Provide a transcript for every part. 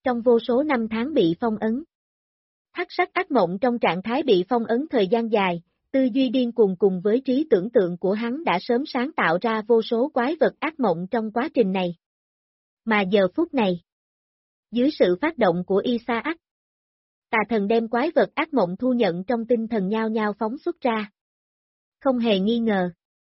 trong vô số năm tháng bị phong ấn. Hắc sắc ác mộng trong trạng thái bị phong ấn thời gian dài, tư duy điên cuồng cùng với trí tưởng tượng của hắn đã sớm sáng tạo ra vô số quái vật ác mộng trong quá trình này. Mà giờ phút này, dưới sự phát động của Isaac, tà thần đem quái vật ác mộng thu nhận trong tinh thần nhao nhao phóng xuất ra. Không hề nghi ngờ.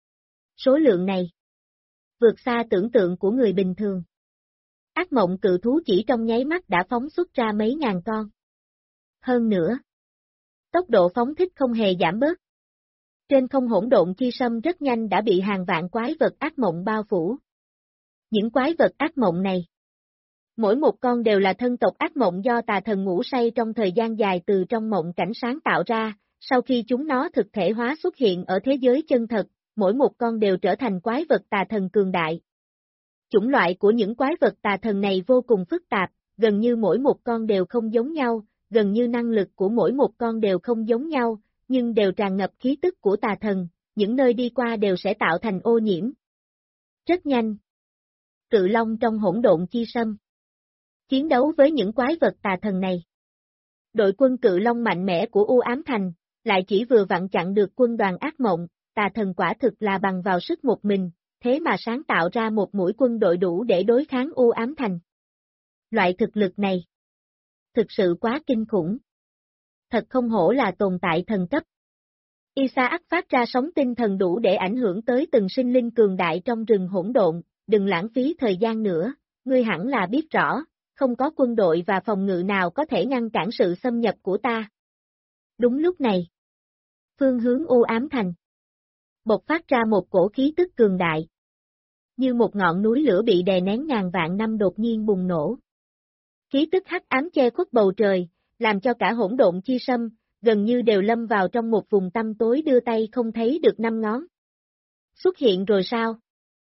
Số lượng này vượt xa tưởng tượng của người bình thường. Ác mộng cự thú chỉ trong nháy mắt đã phóng xuất ra mấy ngàn con. Hơn nữa, tốc độ phóng thích không hề giảm bớt. Trên không hỗn độn chi sâm rất nhanh đã bị hàng vạn quái vật ác mộng bao phủ. Những quái vật ác mộng này, mỗi một con đều là thân tộc ác mộng do tà thần ngủ say trong thời gian dài từ trong mộng cảnh sáng tạo ra, sau khi chúng nó thực thể hóa xuất hiện ở thế giới chân thật, mỗi một con đều trở thành quái vật tà thần cường đại. Chủng loại của những quái vật tà thần này vô cùng phức tạp, gần như mỗi một con đều không giống nhau, gần như năng lực của mỗi một con đều không giống nhau, nhưng đều tràn ngập khí tức của tà thần, những nơi đi qua đều sẽ tạo thành ô nhiễm. Rất nhanh. Cự Long trong hỗn độn chi sâm chiến đấu với những quái vật tà thần này. Đội quân Cự Long mạnh mẽ của U Ám Thành, lại chỉ vừa vặn chặn được quân đoàn ác mộng, tà thần quả thực là bằng vào sức một mình, thế mà sáng tạo ra một mũi quân đội đủ để đối kháng U Ám Thành. Loại thực lực này, thực sự quá kinh khủng. Thật không hổ là tồn tại thần cấp. Isaac phát ra sóng tinh thần đủ để ảnh hưởng tới từng sinh linh cường đại trong rừng hỗn độn, đừng lãng phí thời gian nữa, ngươi hẳn là biết rõ, không có quân đội và phòng ngự nào có thể ngăn cản sự xâm nhập của ta. Đúng lúc này, phương hướng U Ám Thành bộc phát ra một cổ khí tức cường đại. Như một ngọn núi lửa bị đè nén ngàn vạn năm đột nhiên bùng nổ. Khí tức hắc ám che khuất bầu trời, làm cho cả hỗn độn chi sâm, gần như đều lâm vào trong một vùng tăm tối đưa tay không thấy được năm ngón. Xuất hiện rồi sao?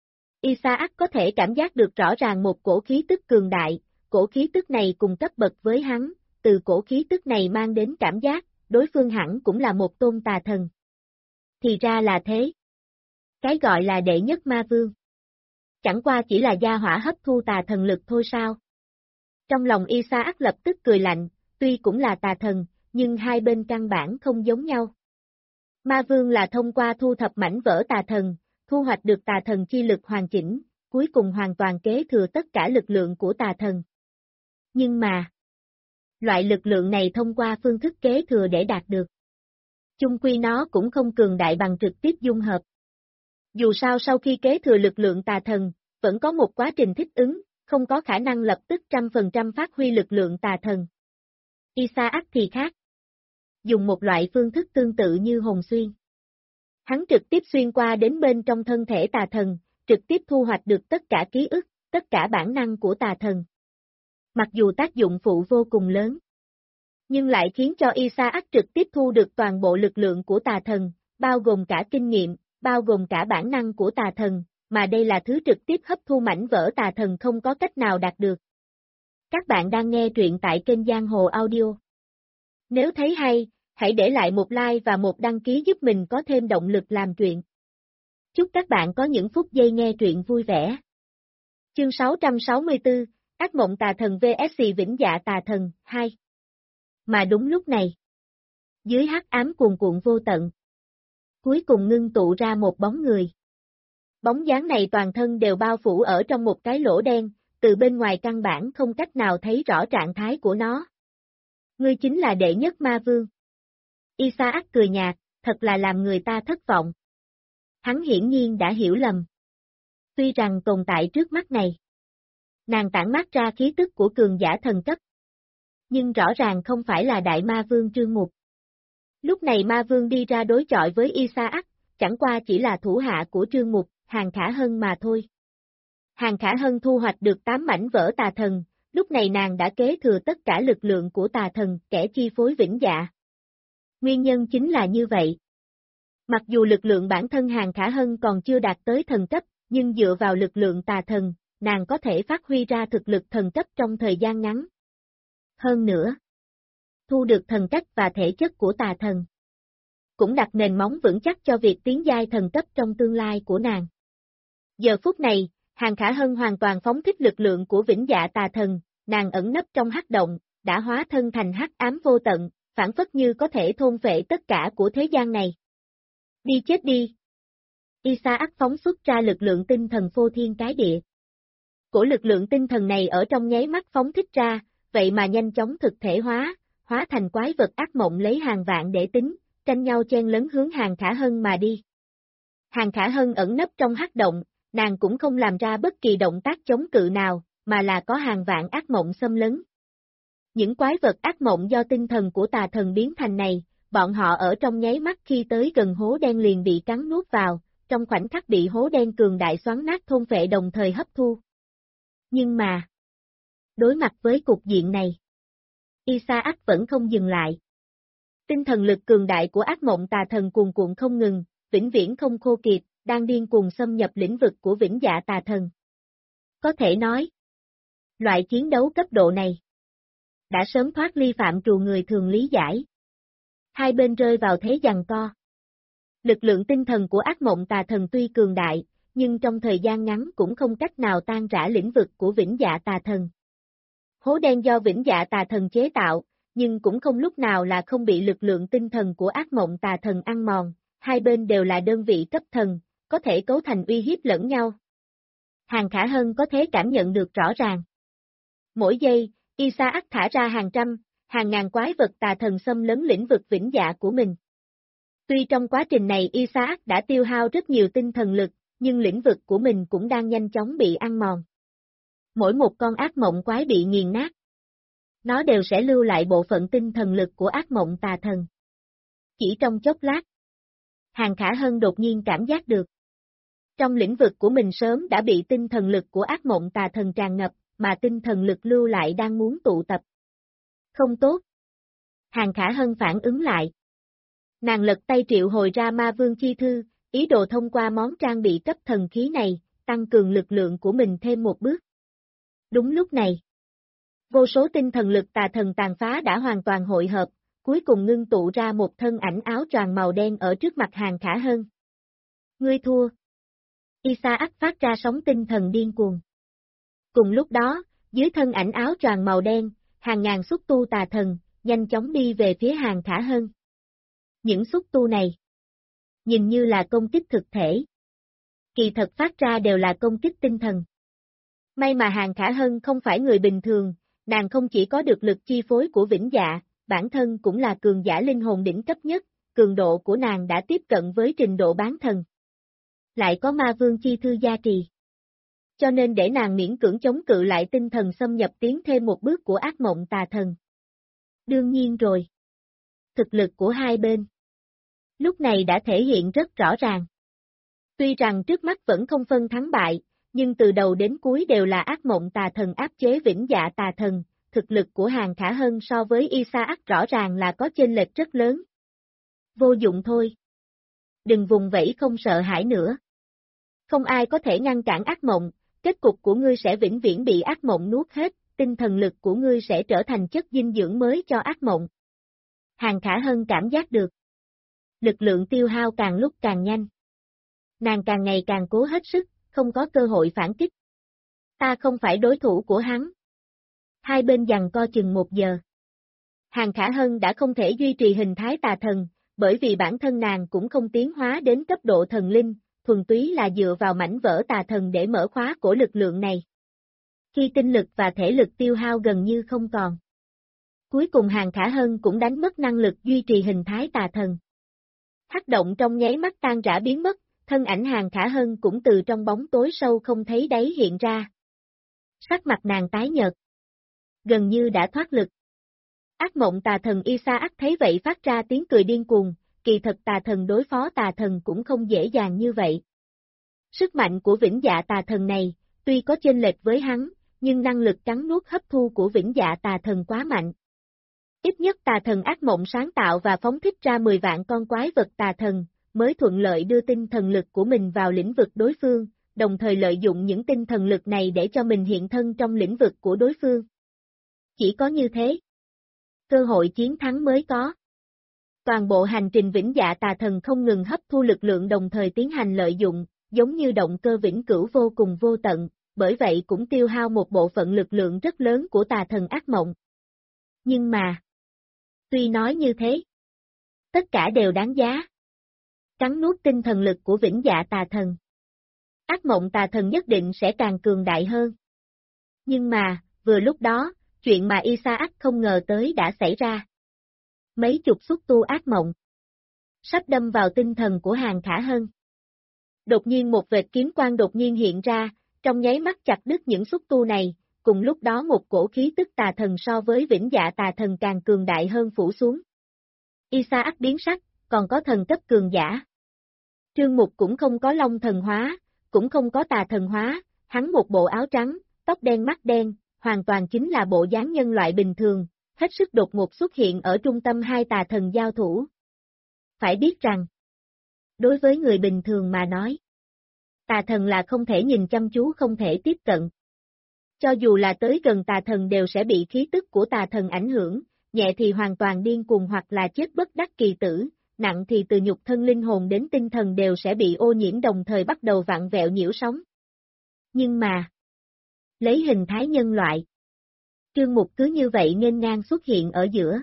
Isaac có thể cảm giác được rõ ràng một cổ khí tức cường đại, cổ khí tức này cùng cấp bậc với hắn, từ cổ khí tức này mang đến cảm giác, đối phương hẳn cũng là một tôn tà thần. Thì ra là thế. Cái gọi là đệ nhất ma vương. Chẳng qua chỉ là gia hỏa hấp thu tà thần lực thôi sao? Trong lòng Isaac lập tức cười lạnh, tuy cũng là tà thần, nhưng hai bên căn bản không giống nhau. Ma vương là thông qua thu thập mảnh vỡ tà thần, thu hoạch được tà thần chi lực hoàn chỉnh, cuối cùng hoàn toàn kế thừa tất cả lực lượng của tà thần. Nhưng mà, loại lực lượng này thông qua phương thức kế thừa để đạt được. Chung quy nó cũng không cường đại bằng trực tiếp dung hợp. Dù sao sau khi kế thừa lực lượng tà thần, vẫn có một quá trình thích ứng, không có khả năng lập tức 100% phát huy lực lượng tà thần. Isaac thì khác. Dùng một loại phương thức tương tự như hồn xuyên. Hắn trực tiếp xuyên qua đến bên trong thân thể tà thần, trực tiếp thu hoạch được tất cả ký ức, tất cả bản năng của tà thần. Mặc dù tác dụng phụ vô cùng lớn, nhưng lại khiến cho Isaac trực tiếp thu được toàn bộ lực lượng của tà thần, bao gồm cả kinh nghiệm, bao gồm cả bản năng của tà thần, mà đây là thứ trực tiếp hấp thu mảnh vỡ tà thần không có cách nào đạt được. Các bạn đang nghe truyện tại kênh Giang Hồ Audio. Nếu thấy hay, hãy để lại một like và một đăng ký giúp mình có thêm động lực làm truyện. Chúc các bạn có những phút giây nghe truyện vui vẻ. Chương 664, Ác mộng tà thần vs Vĩnh Dạ tà thần, 2. Mà đúng lúc này, dưới hắc ám cuồn cuộn vô tận, cuối cùng ngưng tụ ra một bóng người. Bóng dáng này toàn thân đều bao phủ ở trong một cái lỗ đen, từ bên ngoài căn bản không cách nào thấy rõ trạng thái của nó. Ngươi chính là đệ nhất ma vương. Isaac cười nhạt, thật là làm người ta thất vọng. Hắn hiển nhiên đã hiểu lầm. Tuy rằng tồn tại trước mắt này, nàng tản mát ra khí tức của cường giả thần cấp. Nhưng rõ ràng không phải là đại ma vương Trương Mục. Lúc này ma vương đi ra đối chọi với Isaac, chẳng qua chỉ là thủ hạ của Trương Mục, Hàn Khả Hân mà thôi. Hàn Khả Hân thu hoạch được 8 mảnh vỡ tà thần, lúc này nàng đã kế thừa tất cả lực lượng của tà thần, kẻ chi phối Vĩnh Dạ. Nguyên nhân chính là như vậy. Mặc dù lực lượng bản thân Hàn Khả Hân còn chưa đạt tới thần cấp, nhưng dựa vào lực lượng tà thần, nàng có thể phát huy ra thực lực thần cấp trong thời gian ngắn. Hơn nữa, thu được thần cách và thể chất của tà thần, cũng đặt nền móng vững chắc cho việc tiến giai thần cấp trong tương lai của nàng. Giờ phút này, Hàn Khả Hân hoàn toàn phóng thích lực lượng của Vĩnh Dạ tà thần, nàng ẩn nấp trong hắc động, đã hóa thân thành hắc ám vô tận, phản phất như có thể thôn phệ tất cả của thế gian này. Đi chết đi! Isaac phóng xuất ra lực lượng tinh thần phô thiên cái địa. Của lực lượng tinh thần này ở trong nháy mắt phóng thích ra, vậy mà nhanh chóng thực thể hóa thành quái vật ác mộng lấy hàng vạn để tính, tranh nhau chen lấn hướng Hàng Khả Hân mà đi. Hàng Khả Hân ẩn nấp trong hắc động, nàng cũng không làm ra bất kỳ động tác chống cự nào, mà là có hàng vạn ác mộng xâm lấn. Những quái vật ác mộng do tinh thần của tà thần biến thành này, bọn họ ở trong nháy mắt khi tới gần hố đen liền bị cắn nuốt vào, trong khoảnh khắc bị hố đen cường đại xoắn nát thôn phệ đồng thời hấp thu. Nhưng mà, đối mặt với cục diện này, Isaac vẫn không dừng lại. Tinh thần lực cường đại của ác mộng tà thần cuồn cuộn không ngừng, vĩnh viễn không khô kiệt, đang điên cuồng xâm nhập lĩnh vực của vĩnh dạ tà thần. Có thể nói, loại chiến đấu cấp độ này đã sớm thoát ly phạm trù người thường lý giải. Hai bên rơi vào thế giằng co. Lực lượng tinh thần của ác mộng tà thần tuy cường đại, nhưng trong thời gian ngắn cũng không cách nào tan rã lĩnh vực của vĩnh dạ tà thần. Hố đen do vĩnh dạ tà thần chế tạo, nhưng cũng không lúc nào là không bị lực lượng tinh thần của ác mộng tà thần ăn mòn, hai bên đều là đơn vị cấp thần, có thể cấu thành uy hiếp lẫn nhau. Hàng Khả Hân có thể cảm nhận được rõ ràng. Mỗi giây, Isaac thả ra hàng trăm, hàng ngàn quái vật tà thần xâm lấn lĩnh vực vĩnh dạ của mình. Tuy trong quá trình này Isaac đã tiêu hao rất nhiều tinh thần lực, nhưng lĩnh vực của mình cũng đang nhanh chóng bị ăn mòn. Mỗi một con ác mộng quái bị nghiền nát, nó đều sẽ lưu lại bộ phận tinh thần lực của ác mộng tà thần. Chỉ trong chốc lát, Hàng Khả Hân đột nhiên cảm giác được. Trong lĩnh vực của mình sớm đã bị tinh thần lực của ác mộng tà thần tràn ngập, mà tinh thần lực lưu lại đang muốn tụ tập. Không tốt. Hàng Khả Hân phản ứng lại. Nàng lật tay triệu hồi ra ma vương chi thư, ý đồ thông qua món trang bị cấp thần khí này, tăng cường lực lượng của mình thêm một bước. Đúng lúc này, vô số tinh thần lực tà thần tàn phá đã hoàn toàn hội hợp, cuối cùng ngưng tụ ra một thân ảnh áo choàng màu đen ở trước mặt Hàng Khả Hân. Ngươi thua. Isaac phát ra sóng tinh thần điên cuồng. Cùng lúc đó, dưới thân ảnh áo choàng màu đen, hàng ngàn xúc tu tà thần, nhanh chóng đi về phía Hàng Khả Hân. Những xúc tu này, nhìn như là công kích thực thể. Kỳ thật phát ra đều là công kích tinh thần. May mà Hàng Khả Hân không phải người bình thường, nàng không chỉ có được lực chi phối của vĩnh dạ, bản thân cũng là cường giả linh hồn đỉnh cấp nhất, cường độ của nàng đã tiếp cận với trình độ bán thần. Lại có ma vương chi thư gia trì. Cho nên để nàng miễn cưỡng chống cự lại tinh thần xâm nhập tiến thêm một bước của ác mộng tà thần. Đương nhiên rồi. Thực lực của hai bên lúc này đã thể hiện rất rõ ràng. Tuy rằng trước mắt vẫn không phân thắng bại, nhưng từ đầu đến cuối đều là ác mộng tà thần áp chế vĩnh dạ tà thần, thực lực của Hàng Khả Hân so với Isaac rõ ràng là có chênh lệch rất lớn. Vô dụng thôi. Đừng vùng vẫy không sợ hãi nữa. Không ai có thể ngăn cản ác mộng, kết cục của ngươi sẽ vĩnh viễn bị ác mộng nuốt hết, tinh thần lực của ngươi sẽ trở thành chất dinh dưỡng mới cho ác mộng. Hàng Khả Hân cảm giác được. Lực lượng tiêu hao càng lúc càng nhanh. Nàng càng ngày càng cố hết sức, không có cơ hội phản kích. Ta không phải đối thủ của hắn. Hai bên giằng co chừng 1 giờ. Hàng Khả Hân đã không thể duy trì hình thái tà thần, bởi vì bản thân nàng cũng không tiến hóa đến cấp độ thần linh, thuần túy là dựa vào mảnh vỡ tà thần để mở khóa của lực lượng này. Khi tinh lực và thể lực tiêu hao gần như không còn. Cuối cùng Hàng Khả Hân cũng đánh mất năng lực duy trì hình thái tà thần. Hắc động trong nháy mắt tan rã biến mất, thân ảnh Hàng Khả Hân cũng từ trong bóng tối sâu không thấy đáy hiện ra. Sắc mặt nàng tái nhợt. Gần như đã thoát lực. Ác mộng tà thần Isaac thấy vậy phát ra tiếng cười điên cuồng, kỳ thật tà thần đối phó tà thần cũng không dễ dàng như vậy. Sức mạnh của vĩnh dạ tà thần này, tuy có chênh lệch với hắn, nhưng năng lực cắn nuốt hấp thu của vĩnh dạ tà thần quá mạnh. Ít nhất tà thần ác mộng sáng tạo và phóng thích ra 10 vạn con quái vật tà thần, mới thuận lợi đưa tinh thần lực của mình vào lĩnh vực đối phương, đồng thời lợi dụng những tinh thần lực này để cho mình hiện thân trong lĩnh vực của đối phương. Chỉ có như thế, cơ hội chiến thắng mới có. Toàn bộ hành trình vĩnh dạ tà thần không ngừng hấp thu lực lượng đồng thời tiến hành lợi dụng, giống như động cơ vĩnh cửu vô cùng vô tận, bởi vậy cũng tiêu hao một bộ phận lực lượng rất lớn của tà thần ác mộng. Nhưng mà, tuy nói như thế, tất cả đều đáng giá. Cắn nuốt tinh thần lực của vĩnh dạ tà thần. Ác mộng tà thần nhất định sẽ càng cường đại hơn. Nhưng mà, vừa lúc đó, chuyện mà Isaac không ngờ tới đã xảy ra. Mấy chục xúc tu ác mộng sắp đâm vào tinh thần của Hàn Khả Hân. Đột nhiên một vệt kiếm quang đột nhiên hiện ra, trong nháy mắt chặt đứt những xúc tu này, cùng lúc đó một cổ khí tức tà thần so với vĩnh dạ tà thần càng cường đại hơn phủ xuống. Isaac biến sắc, còn có thần cấp cường giả. Trương Mục cũng không có long thần hóa, cũng không có tà thần hóa, hắn một bộ áo trắng, tóc đen mắt đen, hoàn toàn chính là bộ dáng nhân loại bình thường, hết sức đột ngột xuất hiện ở trung tâm hai tà thần giao thủ. Phải biết rằng, đối với người bình thường mà nói, tà thần là không thể nhìn chăm chú không thể tiếp cận. Cho dù là tới gần tà thần đều sẽ bị khí tức của tà thần ảnh hưởng, nhẹ thì hoàn toàn điên cuồng hoặc là chết bất đắc kỳ tử, nặng thì từ nhục thân linh hồn đến tinh thần đều sẽ bị ô nhiễm đồng thời bắt đầu vặn vẹo nhiễu sóng. Nhưng mà, lấy hình thái nhân loại, Trương Mục cứ như vậy nghênh ngang xuất hiện ở giữa.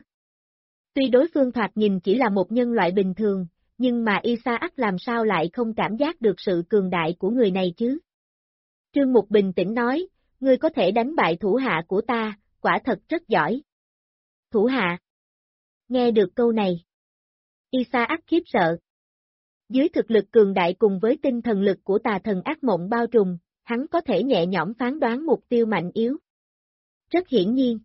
Tuy đối phương thoạt nhìn chỉ là một nhân loại bình thường, nhưng mà Isaac làm sao lại không cảm giác được sự cường đại của người này chứ? Trương Mục bình tĩnh nói, ngươi có thể đánh bại thủ hạ của ta, quả thật rất giỏi. Thủ hạ. Nghe được câu này, Isaac khiếp sợ. Dưới thực lực cường đại cùng với tinh thần lực của tà thần ác mộng bao trùm, hắn có thể nhẹ nhõm phán đoán mục tiêu mạnh yếu. Rất hiển nhiên,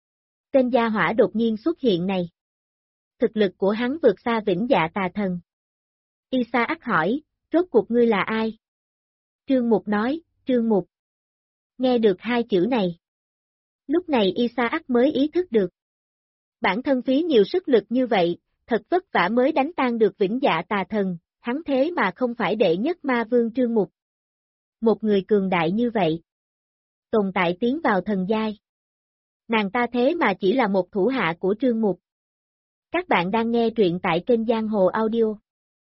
tên gia hỏa đột nhiên xuất hiện này. Thực lực của hắn vượt xa vĩnh dạ tà thần. Isaac hỏi, rốt cuộc ngươi là ai? Trương Mục nói, Trương Mục. Nghe được hai chữ này. Lúc này Isaac mới ý thức được. Bản thân phí nhiều sức lực như vậy, thật vất vả mới đánh tan được vĩnh dạ tà thần, hắn thế mà không phải đệ nhất ma vương Trương Mục. Một người cường đại như vậy. Tồn tại tiến vào thần giai. Nàng ta thế mà chỉ là một thủ hạ của Trương Mục. Các bạn đang nghe truyện tại kênh Giang Hồ Audio.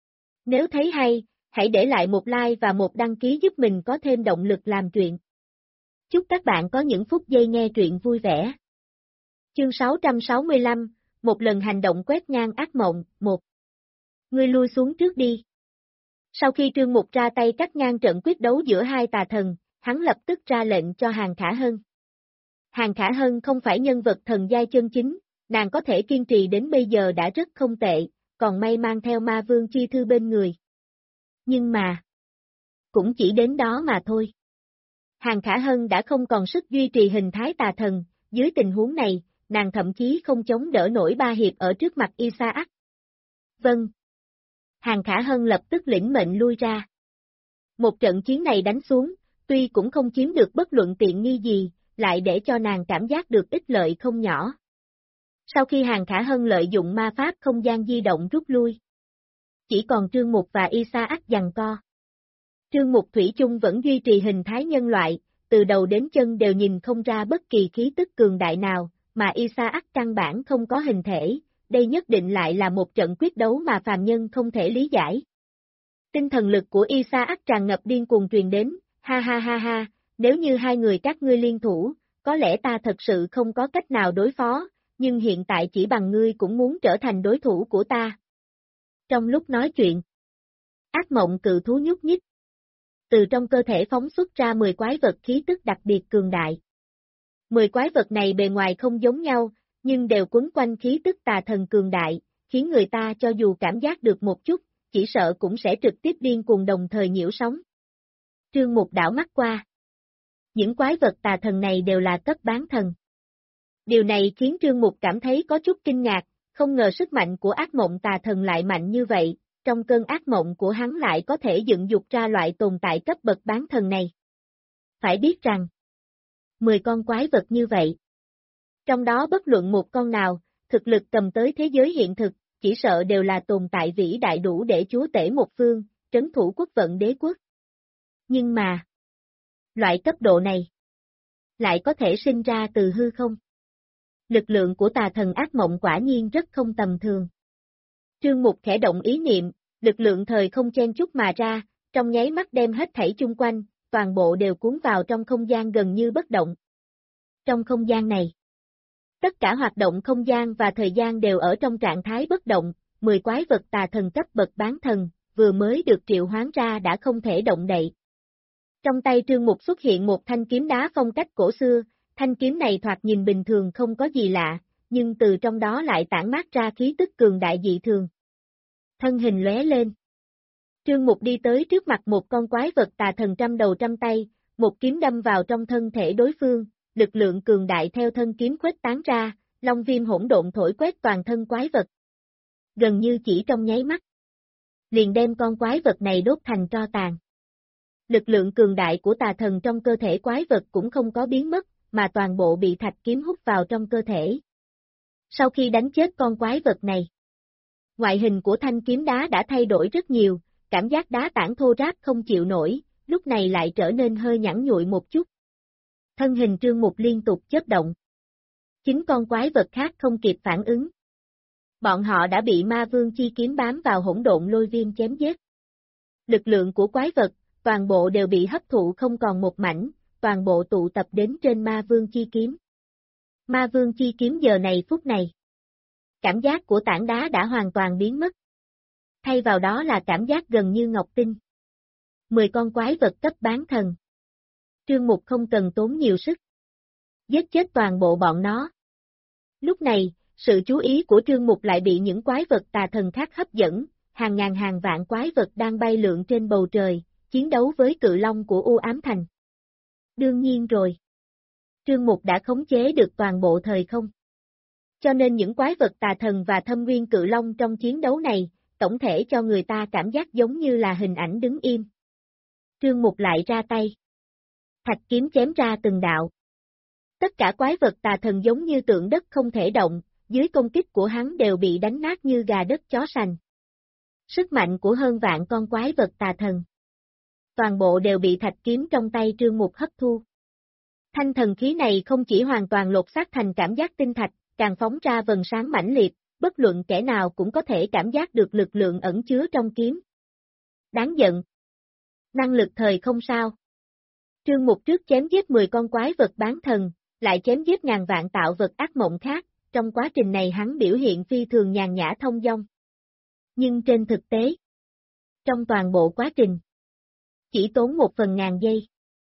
Nếu thấy hay, hãy để lại một like và một đăng ký giúp mình có thêm động lực làm truyện. Chúc các bạn có những phút giây nghe truyện vui vẻ. Chương 665, một lần hành động quét ngang ác mộng, 1. Ngươi lui xuống trước đi. Sau khi Trương Mục ra tay cắt ngang trận quyết đấu giữa hai tà thần, hắn lập tức ra lệnh cho Hàn Khả Hân. Hàn Khả Hân không phải nhân vật thần giai chân chính, nàng có thể kiên trì đến bây giờ đã rất không tệ, còn may mang theo ma vương chi thư bên người. Nhưng mà, cũng chỉ đến đó mà thôi. Hàn Khả Hân đã không còn sức duy trì hình thái tà thần, dưới tình huống này, nàng thậm chí không chống đỡ nổi ba hiệp ở trước mặt Isaac. Vâng. Hàn Khả Hân lập tức lĩnh mệnh lui ra. Một trận chiến này đánh xuống, tuy cũng không chiếm được bất luận tiện nghi gì, lại để cho nàng cảm giác được ích lợi không nhỏ. Sau khi Hàn Khả Hân lợi dụng ma pháp không gian di động rút lui, chỉ còn Trương Mục và Isaac giằng co. Trương Mục thủy chung vẫn duy trì hình thái nhân loại, từ đầu đến chân đều nhìn không ra bất kỳ khí tức cường đại nào, mà Isaac căn bản không có hình thể, đây nhất định lại là một trận quyết đấu mà phàm nhân không thể lý giải. Tinh thần lực của Isaac tràn ngập điên cuồng truyền đến, ha ha ha ha, nếu như hai người các ngươi liên thủ, có lẽ ta thật sự không có cách nào đối phó, nhưng hiện tại chỉ bằng ngươi cũng muốn trở thành đối thủ của ta. Trong lúc nói chuyện, ác mộng cự thú nhúc nhích. Từ trong cơ thể phóng xuất ra 10 quái vật khí tức đặc biệt cường đại. 10 quái vật này bề ngoài không giống nhau, nhưng đều quấn quanh khí tức tà thần cường đại, khiến người ta cho dù cảm giác được một chút, chỉ sợ cũng sẽ trực tiếp điên cuồng đồng thời nhiễu sóng. Trương Mục đảo mắt qua. Những quái vật tà thần này đều là cấp bán thần. Điều này khiến Trương Mục cảm thấy có chút kinh ngạc, không ngờ sức mạnh của ác mộng tà thần lại mạnh như vậy, trong cơn ác mộng của hắn lại có thể dựng dục ra loại tồn tại cấp bậc bán thần này. Phải biết rằng, 10 con quái vật như vậy. Trong đó bất luận một con nào, thực lực cầm tới thế giới hiện thực, chỉ sợ đều là tồn tại vĩ đại đủ để chúa tể một phương, trấn thủ quốc vận đế quốc. Nhưng mà, loại cấp độ này, lại có thể sinh ra từ hư không. Lực lượng của tà thần ác mộng quả nhiên rất không tầm thường. Trương Mục khẽ động ý niệm, lực lượng thời không chen chúc mà ra, trong nháy mắt đem hết thảy chung quanh, toàn bộ đều cuốn vào trong không gian gần như bất động. Trong không gian này, tất cả hoạt động không gian và thời gian đều ở trong trạng thái bất động, 10 quái vật tà thần cấp bậc bán thần, vừa mới được triệu hoán ra đã không thể động đậy. Trong tay Trương Mục xuất hiện một thanh kiếm đá phong cách cổ xưa, thanh kiếm này thoạt nhìn bình thường không có gì lạ, nhưng từ trong đó lại tản mát ra khí tức cường đại dị thường. Thân hình lóe lên. Trương Mục đi tới trước mặt một con quái vật tà thần trăm đầu trăm tay, một kiếm đâm vào trong thân thể đối phương, lực lượng cường đại theo thân kiếm khuếch tán ra, long viêm hỗn độn thổi quét toàn thân quái vật. Gần như chỉ trong nháy mắt, liền đem con quái vật này đốt thành tro tàn. Lực lượng cường đại của tà thần trong cơ thể quái vật cũng không có biến mất, mà toàn bộ bị thạch kiếm hút vào trong cơ thể. Sau khi đánh chết con quái vật này, ngoại hình của thanh kiếm đá đã thay đổi rất nhiều, cảm giác đá tảng thô ráp không chịu nổi, lúc này lại trở nên hơi nhẵn nhụi một chút. Thân hình Trương Mục liên tục chớp động. Chính con quái vật khác không kịp phản ứng. Bọn họ đã bị ma vương chi kiếm bám vào hỗn độn lôi viêm chém giết. Lực lượng của quái vật, toàn bộ đều bị hấp thụ không còn một mảnh, toàn bộ tụ tập đến trên ma vương chi kiếm. Ma vương chi kiếm giờ này phút này. Cảm giác của tảng đá đã hoàn toàn biến mất. Thay vào đó là cảm giác gần như ngọc tinh. 10 con quái vật cấp bán thần. Trương Mục không cần tốn nhiều sức. Giết chết toàn bộ bọn nó. Lúc này, sự chú ý của Trương Mục lại bị những quái vật tà thần khác hấp dẫn, hàng ngàn hàng vạn quái vật đang bay lượn trên bầu trời, chiến đấu với cự long của U Ám Thành. Đương nhiên rồi. Trương Mục đã khống chế được toàn bộ thời không. Cho nên những quái vật tà thần và thâm nguyên cự long trong chiến đấu này, tổng thể cho người ta cảm giác giống như là hình ảnh đứng im. Trương Mục lại ra tay. Thạch kiếm chém ra từng đạo. Tất cả quái vật tà thần giống như tượng đất không thể động, dưới công kích của hắn đều bị đánh nát như gà đất chó sành. Sức mạnh của hơn vạn con quái vật tà thần. Toàn bộ đều bị thạch kiếm trong tay Trương Mục hấp thu. Thanh thần khí này không chỉ hoàn toàn lột xác thành cảm giác tinh thạch, càng phóng ra vầng sáng mãnh liệt, bất luận kẻ nào cũng có thể cảm giác được lực lượng ẩn chứa trong kiếm. Đáng giận. Năng lực thời không sao. Trương Mục trước chém giết 10 con quái vật bán thần, lại chém giết ngàn vạn tạo vật ác mộng khác, trong quá trình này hắn biểu hiện phi thường nhàn nhã thông dong. Nhưng trên thực tế, trong toàn bộ quá trình, chỉ tốn 1/1000 giây.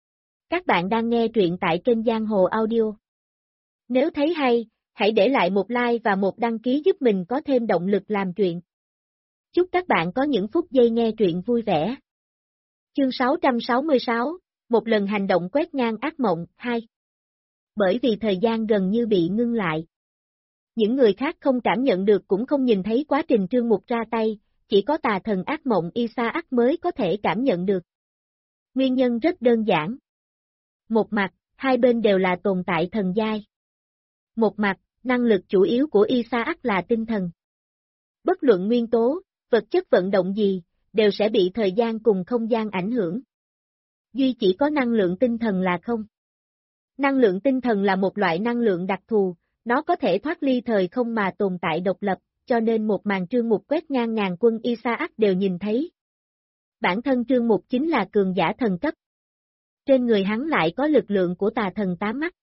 Các bạn đang nghe truyện tại kênh Giang Hồ Audio. Nếu thấy hay, hãy để lại một like và một đăng ký giúp mình có thêm động lực làm truyện. Chúc các bạn có những phút giây nghe truyện vui vẻ. Chương 666, một lần hành động quét ngang ác mộng, 2. Bởi vì thời gian gần như bị ngưng lại. Những người khác không cảm nhận được cũng không nhìn thấy quá trình Trương Mục ra tay, chỉ có tà thần ác mộng Isaac mới có thể cảm nhận được. Nguyên nhân rất đơn giản. Một mặt, hai bên đều là tồn tại thần giai. Một mặt, năng lực chủ yếu của Isaac là tinh thần. Bất luận nguyên tố, vật chất vận động gì, đều sẽ bị thời gian cùng không gian ảnh hưởng. Duy chỉ có năng lượng tinh thần là không. Năng lượng tinh thần là một loại năng lượng đặc thù, nó có thể thoát ly thời không mà tồn tại độc lập, cho nên một màn Trương Mục quét ngang ngàn quân Isaac đều nhìn thấy. Bản thân Trương Mục chính là cường giả thần cấp. Trên người hắn lại có lực lượng của tà thần 8 mắt.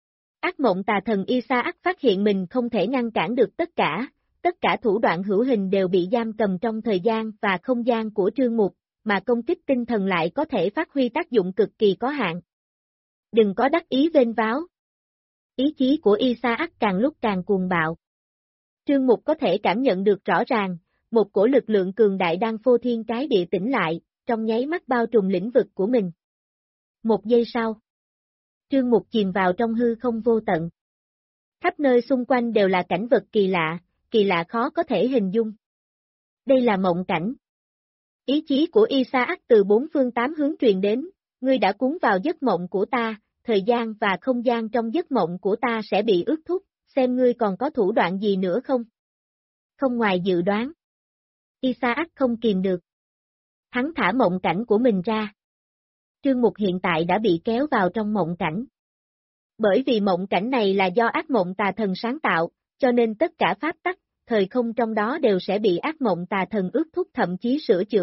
Ác mộng tà thần Isaac phát hiện mình không thể ngăn cản được tất cả thủ đoạn hữu hình đều bị giam cầm trong thời gian và không gian của Trương Mục, mà công kích tinh thần lại có thể phát huy tác dụng cực kỳ có hạn. Đừng có đắc ý vênh váo. Ý chí của Isaac càng lúc càng cuồng bạo. Trương Mục có thể cảm nhận được rõ ràng, một cổ lực lượng cường đại đang phô thiên cái địa tĩnh lại, trong nháy mắt bao trùm lĩnh vực của mình. Một giây sau, Trương Mục chìm vào trong hư không vô tận. Khắp nơi xung quanh đều là cảnh vật kỳ lạ khó có thể hình dung. Đây là mộng cảnh. Ý chí của Isaac từ bốn phương tám hướng truyền đến, ngươi đã cuốn vào giấc mộng của ta, thời gian và không gian trong giấc mộng của ta sẽ bị ước thúc, xem ngươi còn có thủ đoạn gì nữa không? Không ngoài dự đoán. Isaac không kìm được. Hắn thả mộng cảnh của mình ra. Trương Mục hiện tại đã bị kéo vào trong mộng cảnh. Bởi vì mộng cảnh này là do ác mộng tà thần sáng tạo, cho nên tất cả pháp tắc, thời không trong đó đều sẽ bị ác mộng tà thần ước thúc thậm chí sửa chữa,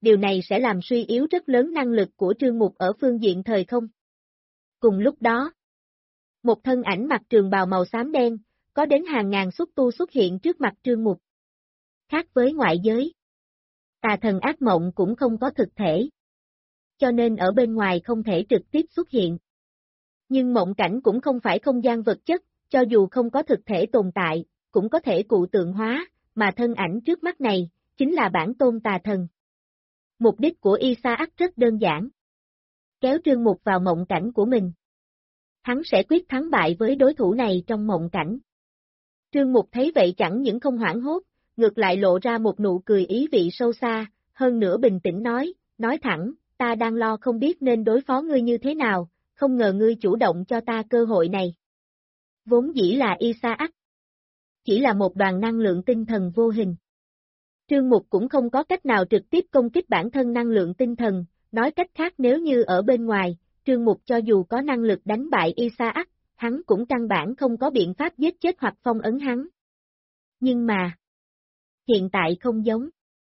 điều này sẽ làm suy yếu rất lớn năng lực của Trương Mục ở phương diện thời không. Cùng lúc đó, một thân ảnh mặc trường bào màu xám đen, có đến hàng ngàn xúc tu xuất hiện trước mặt Trương Mục. Khác với ngoại giới, tà thần ác mộng cũng không có thực thể, cho nên ở bên ngoài không thể trực tiếp xuất hiện. Nhưng mộng cảnh cũng không phải không gian vật chất, cho dù không có thực thể tồn tại, cũng có thể cụ tượng hóa, mà thân ảnh trước mắt này, chính là bản tôn tà thần. Mục đích của Isaac rất đơn giản. Kéo Trương Mục vào mộng cảnh của mình. Hắn sẽ quyết thắng bại với đối thủ này trong mộng cảnh. Trương Mục thấy vậy chẳng những không hoảng hốt, ngược lại lộ ra một nụ cười ý vị sâu xa, hơn nữa bình tĩnh nói thẳng, ta đang lo không biết nên đối phó ngươi như thế nào, không ngờ ngươi chủ động cho ta cơ hội này. Vốn dĩ là Isaac, chỉ là một đoàn năng lượng tinh thần vô hình. Trương Mục cũng không có cách nào trực tiếp công kích bản thân năng lượng tinh thần, nói cách khác nếu như ở bên ngoài, Trương Mục cho dù có năng lực đánh bại Isaac, hắn cũng căn bản không có biện pháp giết chết hoặc phong ấn hắn. Nhưng mà, hiện tại không giống.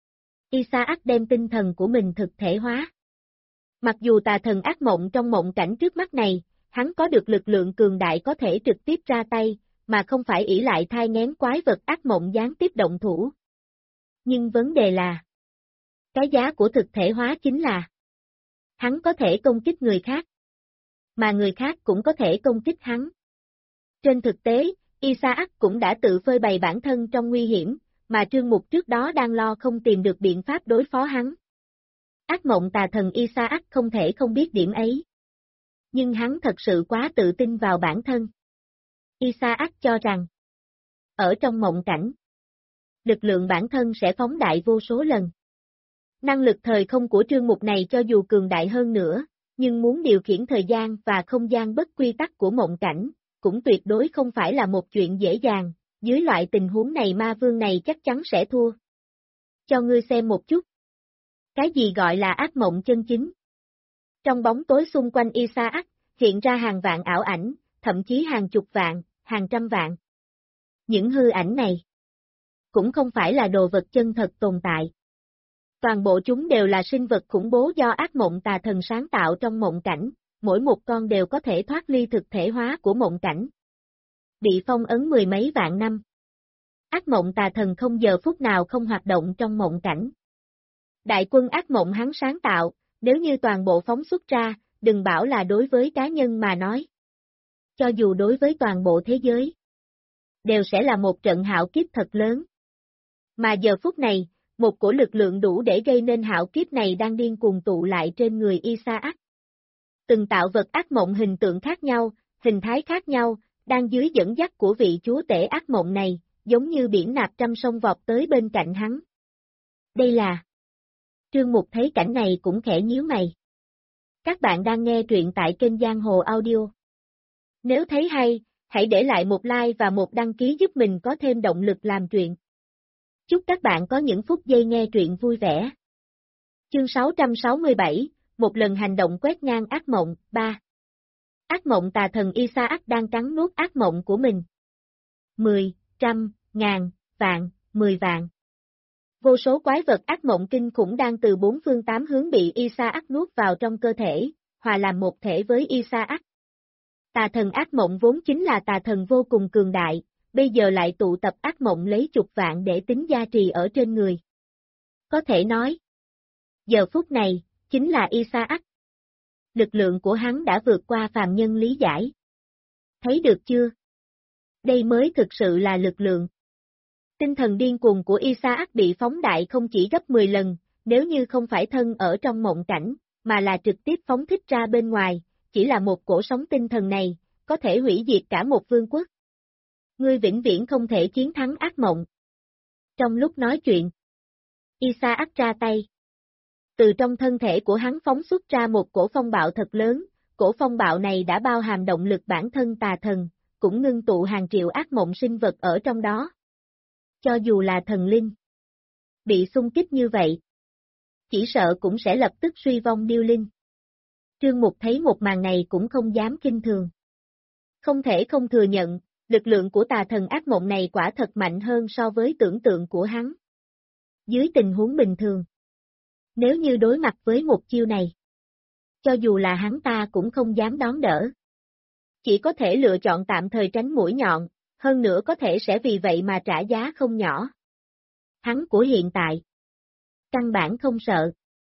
Isaac đem tinh thần của mình thực thể hóa. Mặc dù tà thần ác mộng trong mộng cảnh trước mắt này, hắn có được lực lượng cường đại có thể trực tiếp ra tay, mà không phải ỷ lại thai nghén quái vật ác mộng gián tiếp động thủ. Nhưng vấn đề là, cái giá của thực thể hóa chính là, hắn có thể công kích người khác, mà người khác cũng có thể công kích hắn. Trên thực tế, Isaac cũng đã tự phơi bày bản thân trong nguy hiểm, mà Trương Mục trước đó đang lo không tìm được biện pháp đối phó hắn. Ác mộng tà thần Isaac không thể không biết điểm ấy. Nhưng hắn thật sự quá tự tin vào bản thân. Isaac cho rằng, ở trong mộng cảnh, lực lượng bản thân sẽ phóng đại vô số lần. Năng lực thời không của Trương Mục này cho dù cường đại hơn nữa, nhưng muốn điều khiển thời gian và không gian bất quy tắc của mộng cảnh, cũng tuyệt đối không phải là một chuyện dễ dàng, dưới loại tình huống này ma vương này chắc chắn sẽ thua. Cho ngươi xem một chút. Cái gì gọi là ác mộng chân chính? Trong bóng tối xung quanh Isaac, hiện ra hàng vạn ảo ảnh, thậm chí hàng chục vạn, hàng trăm vạn. Những hư ảnh này, cũng không phải là đồ vật chân thật tồn tại. Toàn bộ chúng đều là sinh vật khủng bố do ác mộng tà thần sáng tạo trong mộng cảnh, mỗi một con đều có thể thoát ly thực thể hóa của mộng cảnh. Bị phong ấn mười mấy vạn năm. Ác mộng tà thần không giờ phút nào không hoạt động trong mộng cảnh. Đại quân ác mộng hắn sáng tạo, nếu như toàn bộ phóng xuất ra, đừng bảo là đối với cá nhân mà nói. Cho dù đối với toàn bộ thế giới, đều sẽ là một trận hạo kiếp thật lớn. Mà giờ phút này, một cổ lực lượng đủ để gây nên hạo kiếp này đang điên cuồng tụ lại trên người Isaac. Từng tạo vật ác mộng hình tượng khác nhau, hình thái khác nhau, đang dưới dẫn dắt của vị chúa tể ác mộng này, giống như biển nạp trăm sông vọt tới bên cạnh hắn. Đây là... Trương Mục thấy cảnh này cũng khẽ nhíu mày. Các bạn đang nghe truyện tại kênh Giang Hồ Audio. Nếu thấy hay, hãy để lại một like và một đăng ký giúp mình có thêm động lực làm truyện. Chúc các bạn có những phút giây nghe truyện vui vẻ. Chương 667, một lần hành động quét ngang ác mộng, 3. Ác mộng tà thần Isaac đang cắn nuốt ác mộng của mình. 10, trăm, ngàn, vạn, 10 vạn. Vô số quái vật ác mộng kinh khủng đang từ bốn phương tám hướng bị Isaac nuốt vào trong cơ thể, hòa làm một thể với Isaac. Tà thần ác mộng vốn chính là tà thần vô cùng cường đại, bây giờ lại tụ tập ác mộng lấy chục vạn để tính gia trì ở trên người. Có thể nói, giờ phút này, chính là Isaac. Lực lượng của hắn đã vượt qua phàm nhân lý giải. Thấy được chưa? Đây mới thực sự là lực lượng. Tinh thần điên cuồng của Isaac bị phóng đại không chỉ gấp 10 lần, nếu như không phải thân ở trong mộng cảnh, mà là trực tiếp phóng thích ra bên ngoài, chỉ là một cổ sóng tinh thần này, có thể hủy diệt cả một vương quốc. Ngươi vĩnh viễn không thể chiến thắng ác mộng. Trong lúc nói chuyện, Isaac ra tay. Từ trong thân thể của hắn phóng xuất ra một cổ phong bạo thật lớn, cổ phong bạo này đã bao hàm động lực bản thân tà thần, cũng ngưng tụ hàng triệu ác mộng sinh vật ở trong đó. Cho dù là thần linh, bị xung kích như vậy, chỉ sợ cũng sẽ lập tức suy vong điêu linh. Trương Mục thấy một màn này cũng không dám kinh thường. Không thể không thừa nhận, lực lượng của tà thần ác mộng này quả thật mạnh hơn so với tưởng tượng của hắn. Dưới tình huống bình thường, Nếu như đối mặt với một chiêu này, cho dù là hắn ta cũng không dám đón đỡ. Chỉ có thể lựa chọn tạm thời tránh mũi nhọn, hơn nữa có thể sẽ vì vậy mà trả giá không nhỏ. Hắn của hiện tại, căn bản không sợ.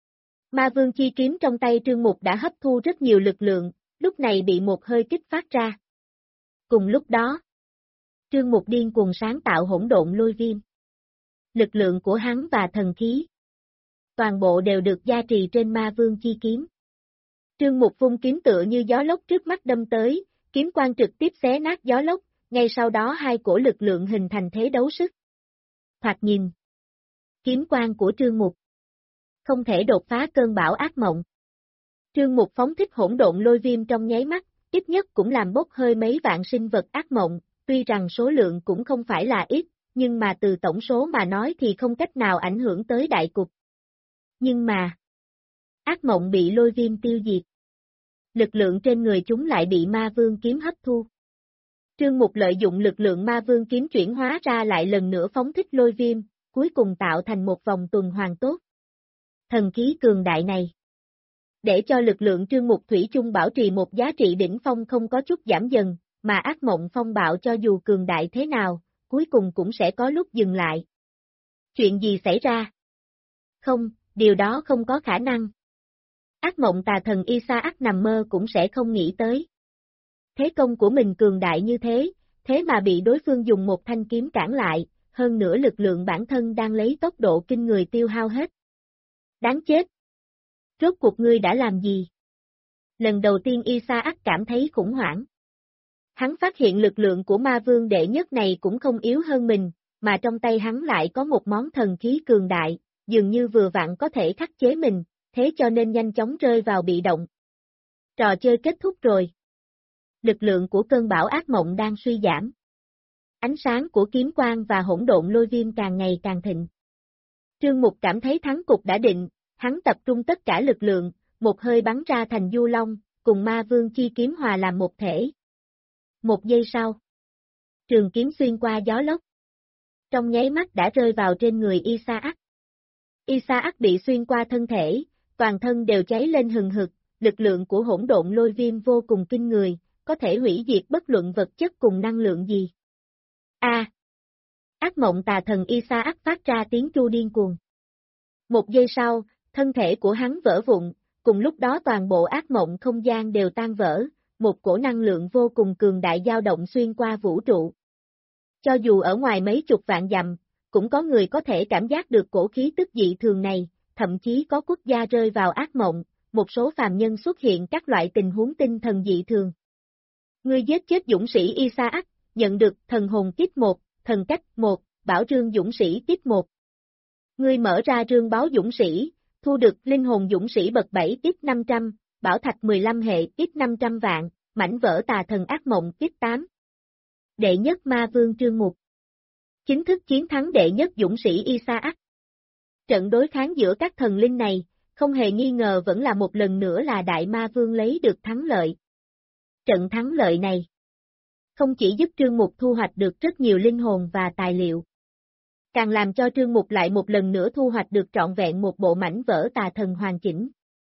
Ma vương chi kiếm trong tay Trương Mục đã hấp thu rất nhiều lực lượng, lúc này bị một hơi kích phát ra. Cùng lúc đó, Trương Mục điên cuồng sáng tạo hỗn độn lôi viêm. Lực lượng của hắn và thần khí, toàn bộ đều được gia trì trên ma vương chi kiếm. Trương Mục vung kiếm tựa như gió lốc trước mắt đâm tới, kiếm quang trực tiếp xé nát gió lốc, ngay sau đó hai cổ lực lượng hình thành thế đấu sức. Thoạt nhìn, kiếm quang của Trương Mục không thể đột phá cơn bão ác mộng. Trương Mục phóng thích hỗn độn lôi viêm trong nháy mắt, ít nhất cũng làm bốc hơi mấy vạn sinh vật ác mộng, tuy rằng số lượng cũng không phải là ít, nhưng mà từ tổng số mà nói thì không cách nào ảnh hưởng tới đại cục. Nhưng mà, ác mộng bị lôi viêm tiêu diệt. Lực lượng trên người chúng lại bị ma vương kiếm hấp thu. Trương Mục lợi dụng lực lượng ma vương kiếm chuyển hóa ra lại lần nữa phóng thích lôi viêm, cuối cùng tạo thành một vòng tuần hoàn tốt. Thần khí cường đại này, để cho lực lượng Trương Mục thủy chung bảo trì một giá trị đỉnh phong không có chút giảm dần, mà ác mộng phong bạo cho dù cường đại thế nào, cuối cùng cũng sẽ có lúc dừng lại. Chuyện gì xảy ra? Không, điều đó không có khả năng. Ác mộng tà thần Isaac nằm mơ cũng sẽ không nghĩ tới. Thế công của mình cường đại như thế mà bị đối phương dùng một thanh kiếm cản lại, hơn nữa lực lượng bản thân đang lấy tốc độ kinh người tiêu hao hết. Đáng chết! Rốt cuộc ngươi đã làm gì? Lần đầu tiên Isaac cảm thấy khủng hoảng. Hắn phát hiện lực lượng của ma vương đệ nhất này cũng không yếu hơn mình, mà trong tay hắn lại có một món thần khí cường đại, dường như vừa vặn có thể khắc chế mình, thế cho nên nhanh chóng rơi vào bị động. Trò chơi kết thúc rồi. Lực lượng của cơn bão ác mộng đang suy giảm. Ánh sáng của kiếm quang và hỗn độn lôi viêm càng ngày càng thịnh. Trương Mục cảm thấy thắng cục đã định, hắn tập trung tất cả lực lượng, một hơi bắn ra thành du long, cùng ma vương chi kiếm hòa làm một thể. Một giây sau, trường kiếm xuyên qua gió lốc. Trong nháy mắt đã rơi vào trên người Isaac. Isaac bị xuyên qua thân thể, toàn thân đều cháy lên hừng hực, lực lượng của hỗn độn lôi viêm vô cùng kinh người, có thể hủy diệt bất luận vật chất cùng năng lượng gì. Ác mộng tà thần Isaac phát ra tiếng tru điên cuồng. Một giây sau, thân thể của hắn vỡ vụn, cùng lúc đó toàn bộ ác mộng không gian đều tan vỡ, một cổ năng lượng vô cùng cường đại dao động xuyên qua vũ trụ. Cho dù ở ngoài mấy chục vạn dặm, cũng có người có thể cảm giác được cổ khí tức dị thường này, thậm chí có quốc gia rơi vào ác mộng, một số phàm nhân xuất hiện các loại tình huống tinh thần dị thường. Ngươi giết chết dũng sĩ Isaac, nhận được thần hồn tiếp 1, thần cách 1, bảo rương dũng sĩ tiếp 1. Ngươi mở ra rương báo dũng sĩ, thu được linh hồn dũng sĩ bậc 7 tiếp 500, bảo thạch 15 hệ tiếp 500 vạn, mảnh vỡ tà thần ác mộng tiếp 8. Đệ nhất ma vương Trương Mục chính thức chiến thắng đệ nhất dũng sĩ Isaac. Trận đối kháng giữa các thần linh này, không hề nghi ngờ vẫn là một lần nữa là đại ma vương lấy được thắng lợi. Trận thắng lợi này không chỉ giúp Trương Mục thu hoạch được rất nhiều linh hồn và tài liệu, càng làm cho Trương Mục lại một lần nữa thu hoạch được trọn vẹn một bộ mảnh vỡ tà thần hoàn chỉnh.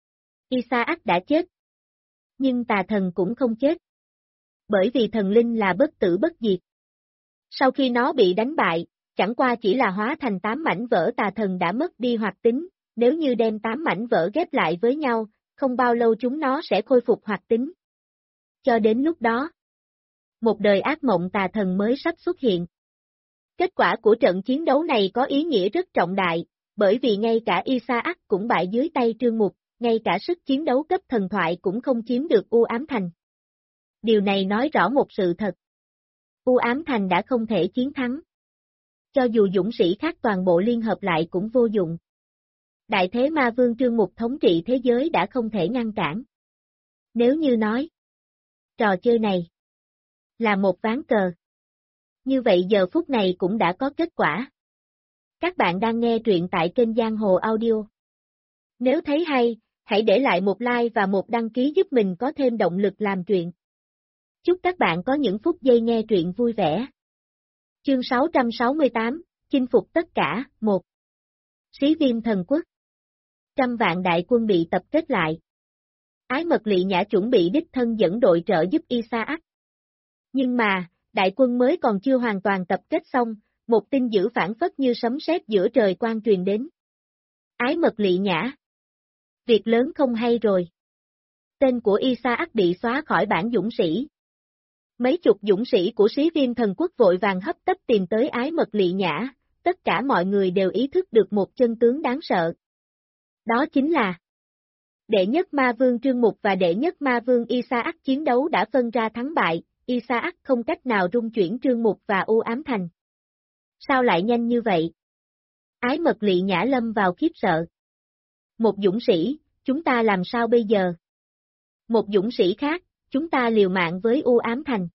Isaac đã chết, nhưng tà thần cũng không chết. Bởi vì thần linh là bất tử bất diệt. Sau khi nó bị đánh bại, chẳng qua chỉ là hóa thành 8 mảnh vỡ tà thần đã mất đi hoạt tính, nếu như đem 8 mảnh vỡ ghép lại với nhau, không bao lâu chúng nó sẽ khôi phục hoạt tính. Cho đến lúc đó, một đời ác mộng tà thần mới sắp xuất hiện. Kết quả của trận chiến đấu này có ý nghĩa rất trọng đại, bởi vì ngay cả Isaac cũng bại dưới tay Trương Mục, ngay cả sức chiến đấu cấp thần thoại cũng không chiếm được U Ám Thành. Điều này nói rõ một sự thật. U Ám Thành đã không thể chiến thắng. Cho dù dũng sĩ khác toàn bộ liên hợp lại cũng vô dụng. Đại thế ma vương Trương Mục thống trị thế giới đã không thể ngăn cản. Nếu như nói, trò chơi này là một ván cờ. Như vậy giờ phút này cũng đã có kết quả. Các bạn đang nghe truyện tại kênh Giang Hồ Audio. Nếu thấy hay, hãy để lại một like và một đăng ký giúp mình có thêm động lực làm truyện. Chúc các bạn có những phút giây nghe truyện vui vẻ. Chương 668, chinh phục tất cả, 1. Xí viêm thần quốc. Trăm vạn đại quân bị tập kết lại. Ái Mật Lị Nhã chuẩn bị đích thân dẫn đội trợ giúp Isaac. Nhưng mà, đại quân mới còn chưa hoàn toàn tập kết xong, một tin dữ phản phất như sấm sét giữa trời quang truyền đến. Ái Mật Lị Nhã. Việc lớn không hay rồi. Tên của Isaac bị xóa khỏi bảng dũng sĩ. Mấy chục dũng sĩ của Xí Viêm Thần Quốc vội vàng hấp tấp tìm tới Ái Mật Lị Nhã, tất cả mọi người đều ý thức được một chân tướng đáng sợ. Đó chính là Đệ nhất Ma Vương Trương Mục và Đệ nhất Ma Vương Isaac chiến đấu đã phân ra thắng bại, Isaac không cách nào rung chuyển Trương Mục và U Ám Thành. Sao lại nhanh như vậy? Ái Mật Lị Nhã lâm vào khiếp sợ. Một dũng sĩ, chúng ta làm sao bây giờ? Một dũng sĩ khác, chúng ta liều mạng với U Ám Thành.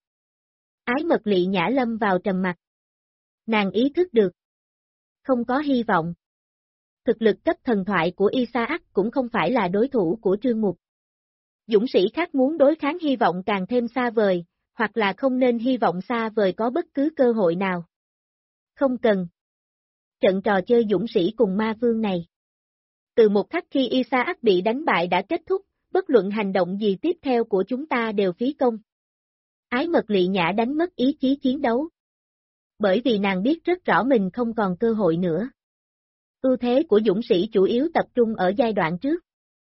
Ái Mật Lị Nhã lâm vào trầm mặc. Nàng ý thức được. Không có hy vọng. Thực lực cấp thần thoại của Isaac cũng không phải là đối thủ của Trương Mục. Dũng sĩ khác muốn đối kháng hy vọng càng thêm xa vời, hoặc là không nên hy vọng xa vời có bất cứ cơ hội nào. Không cần. Trận trò chơi dũng sĩ cùng ma vương này. Từ một khắc khi Isaac bị đánh bại đã kết thúc, bất luận hành động gì tiếp theo của chúng ta đều phí công. Ái Mật Lị Nhã đánh mất ý chí chiến đấu. Bởi vì nàng biết rất rõ mình không còn cơ hội nữa. Ưu thế của dũng sĩ chủ yếu tập trung ở giai đoạn trước.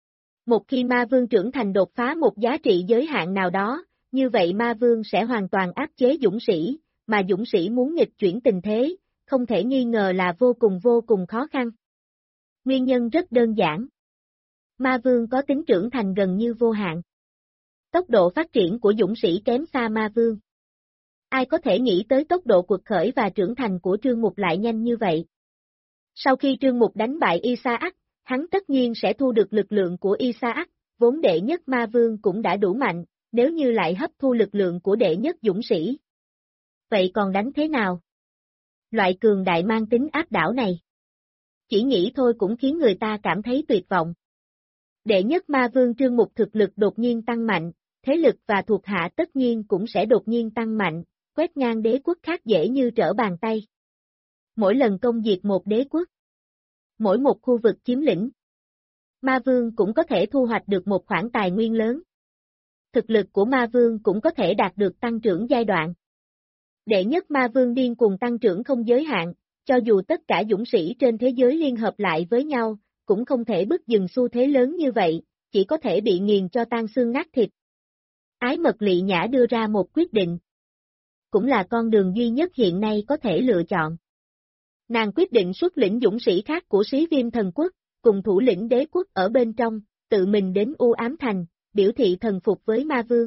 Một khi ma vương trưởng thành đột phá một giá trị giới hạn nào đó, như vậy ma vương sẽ hoàn toàn áp chế dũng sĩ, mà dũng sĩ muốn nghịch chuyển tình thế, không thể nghi ngờ là vô cùng khó khăn. Nguyên nhân rất đơn giản. Ma vương có tính trưởng thành gần như vô hạn. Tốc độ phát triển của dũng sĩ kém xa ma vương. Ai có thể nghĩ tới tốc độ cuộc khởi và trưởng thành của Trương Mục lại nhanh như vậy? Sau khi Trương Mục đánh bại Isaac, hắn tất nhiên sẽ thu được lực lượng của Isaac, vốn đệ nhất ma vương cũng đã đủ mạnh, nếu như lại hấp thu lực lượng của đệ nhất dũng sĩ. Vậy còn đánh thế nào? Loại cường đại mang tính áp đảo này. Chỉ nghĩ thôi cũng khiến người ta cảm thấy tuyệt vọng. Đệ nhất ma vương Trương Mục thực lực đột nhiên tăng mạnh, thế lực và thuộc hạ tất nhiên cũng sẽ đột nhiên tăng mạnh, quét ngang đế quốc khác dễ như trở bàn tay. Mỗi lần công diệt một đế quốc, mỗi một khu vực chiếm lĩnh, ma vương cũng có thể thu hoạch được một khoản tài nguyên lớn. Thực lực của ma vương cũng có thể đạt được tăng trưởng giai đoạn. Đệ nhất ma vương điên cuồng tăng trưởng không giới hạn, cho dù tất cả dũng sĩ trên thế giới liên hợp lại với nhau, cũng không thể bứt dừng xu thế lớn như vậy, chỉ có thể bị nghiền cho tan xương nát thịt. Ái Mật Lị Nhã đưa ra một quyết định. Cũng là con đường duy nhất hiện nay có thể lựa chọn. Nàng quyết định xuất lĩnh dũng sĩ khác của Xí Viêm Thần Quốc, cùng thủ lĩnh đế quốc ở bên trong, tự mình đến U Ám Thành, biểu thị thần phục với ma vương.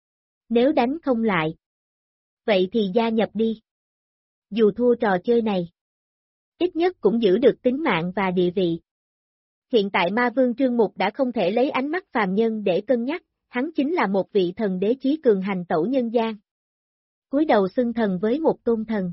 Nếu đánh không lại, vậy thì gia nhập đi. Dù thua trò chơi này, ít nhất cũng giữ được tính mạng và địa vị. Hiện tại ma vương Trương Mục đã không thể lấy ánh mắt phàm nhân để cân nhắc, hắn chính là một vị thần đế chí cường hành tẩu nhân gian. Cúi đầu xưng thần với một tôn thần.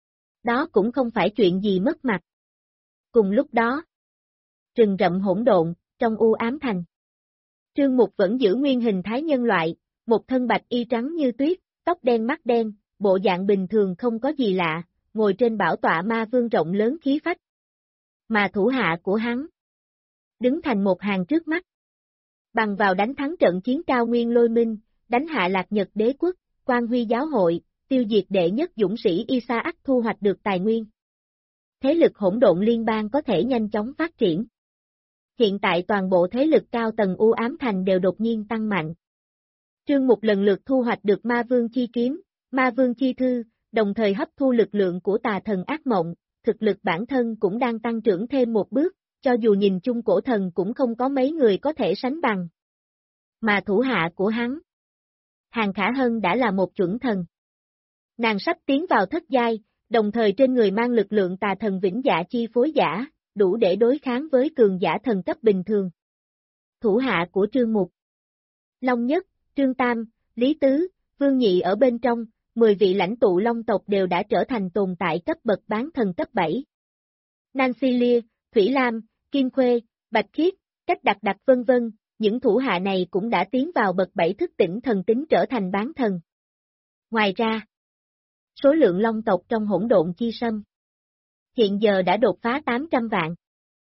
Đó cũng không phải chuyện gì mất mặt. Cùng lúc đó, rừng rậm hỗn độn, trong U Ám Thành. Trương Mục vẫn giữ nguyên hình thái nhân loại, một thân bạch y trắng như tuyết, tóc đen mắt đen, bộ dạng bình thường không có gì lạ, ngồi trên bảo tọa ma vương rộng lớn khí phách. Mà thủ hạ của hắn đứng thành một hàng trước mắt. Bằng vào đánh thắng trận chiến Cao Nguyên Lôi Minh, đánh hạ Lạc Nhật Đế Quốc, Quan Huy Giáo Hội, tiêu diệt đệ nhất dũng sĩ Isaac thu hoạch được tài nguyên. Thế lực hỗn độn liên bang có thể nhanh chóng phát triển. Hiện tại toàn bộ thế lực cao tầng U Ám Thành đều đột nhiên tăng mạnh. Trương Mục lần lượt thu hoạch được Ma Vương Chi Kiếm, Ma Vương Chi Thư, đồng thời hấp thu lực lượng của tà thần ác mộng, thực lực bản thân cũng đang tăng trưởng thêm một bước, cho dù nhìn chung cổ thần cũng không có mấy người có thể sánh bằng. Mà thủ hạ của hắn, Hàng Khả Hân đã là một chuẩn thần. Nàng sắp tiến vào thất giai, đồng thời trên người mang lực lượng tà thần vĩnh dạ chi phối giả, đủ để đối kháng với cường giả thần cấp bình thường. Thủ hạ của Trương Mục, Long Nhất, Trương Tam, Lý Tứ, Vương Nhị ở bên trong, 10 vị lãnh tụ Long tộc đều đã trở thành tồn tại cấp bậc bán thần cấp 7. Nancy Lear, Thủy Lam, Kim Khuê, Bạch Khiết, Cách Đặc Đặc vân vân, những thủ hạ này cũng đã tiến vào bậc 7 thức tỉnh thần tính trở thành bán thần. Ngoài ra, số lượng Long tộc trong hỗn độn chi sâm hiện giờ đã đột phá 800 vạn.